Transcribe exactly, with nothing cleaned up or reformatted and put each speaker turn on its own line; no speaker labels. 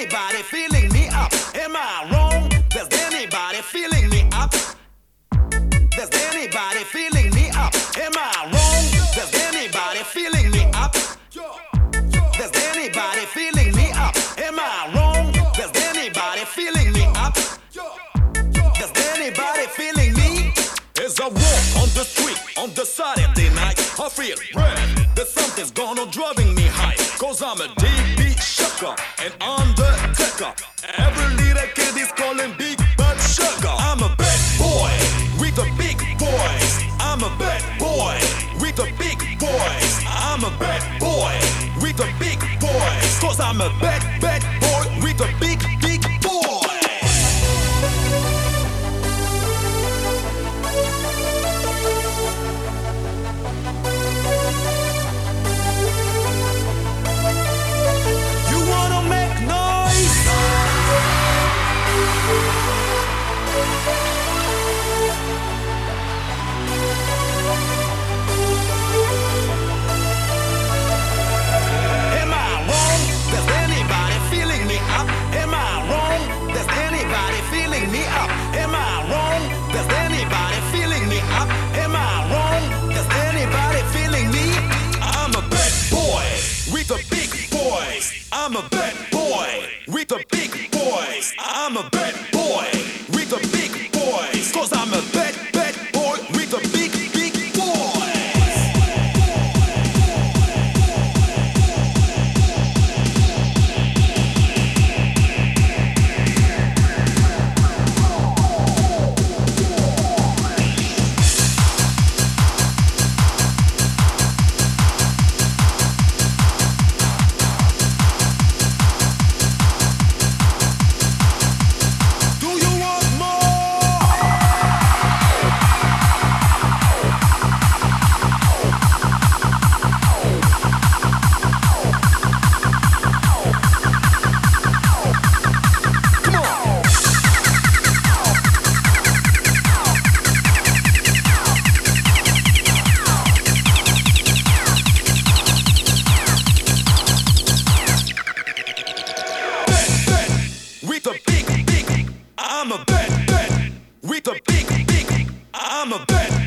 anybody feeling me up? Am I wrong? Does anybody feeling me up? Does anybody feeling me up? Am I wrong? Does anybody feeling me up? Does anybody feeling me up? Am I wrong? Does anybody feeling me up? Does anybody feeling me?
As I walk on the street on the Saturday night, I feel red that something's gonna driving me high. Cause I'm a D B Shocker and Undertaker. Every little kid is calling Big Bad Sugar. I'm a bad boy with the big boys. I'm a bad boy with the big boys. I'm a bad boy with the big boys. Cause I'm a bad, bad boy with the big, big boys.
You wanna make noise? Am I wrong? Does anybody feeling me up? Am I wrong? Does anybody feeling me up? Am I wrong? Does anybody feeling me up? Am I wrong? Does anybody feeling me?
I'm a bad boy with the big boys. I'm a bad boy with the big boys. I'm a bad boy with the big boys. Cause I'm a bad, bad boy with the big, big boys.
Do you want more? Come on.
Bad, bad with the big, big. I'm a bad, bad with the big, big. I'm a bad.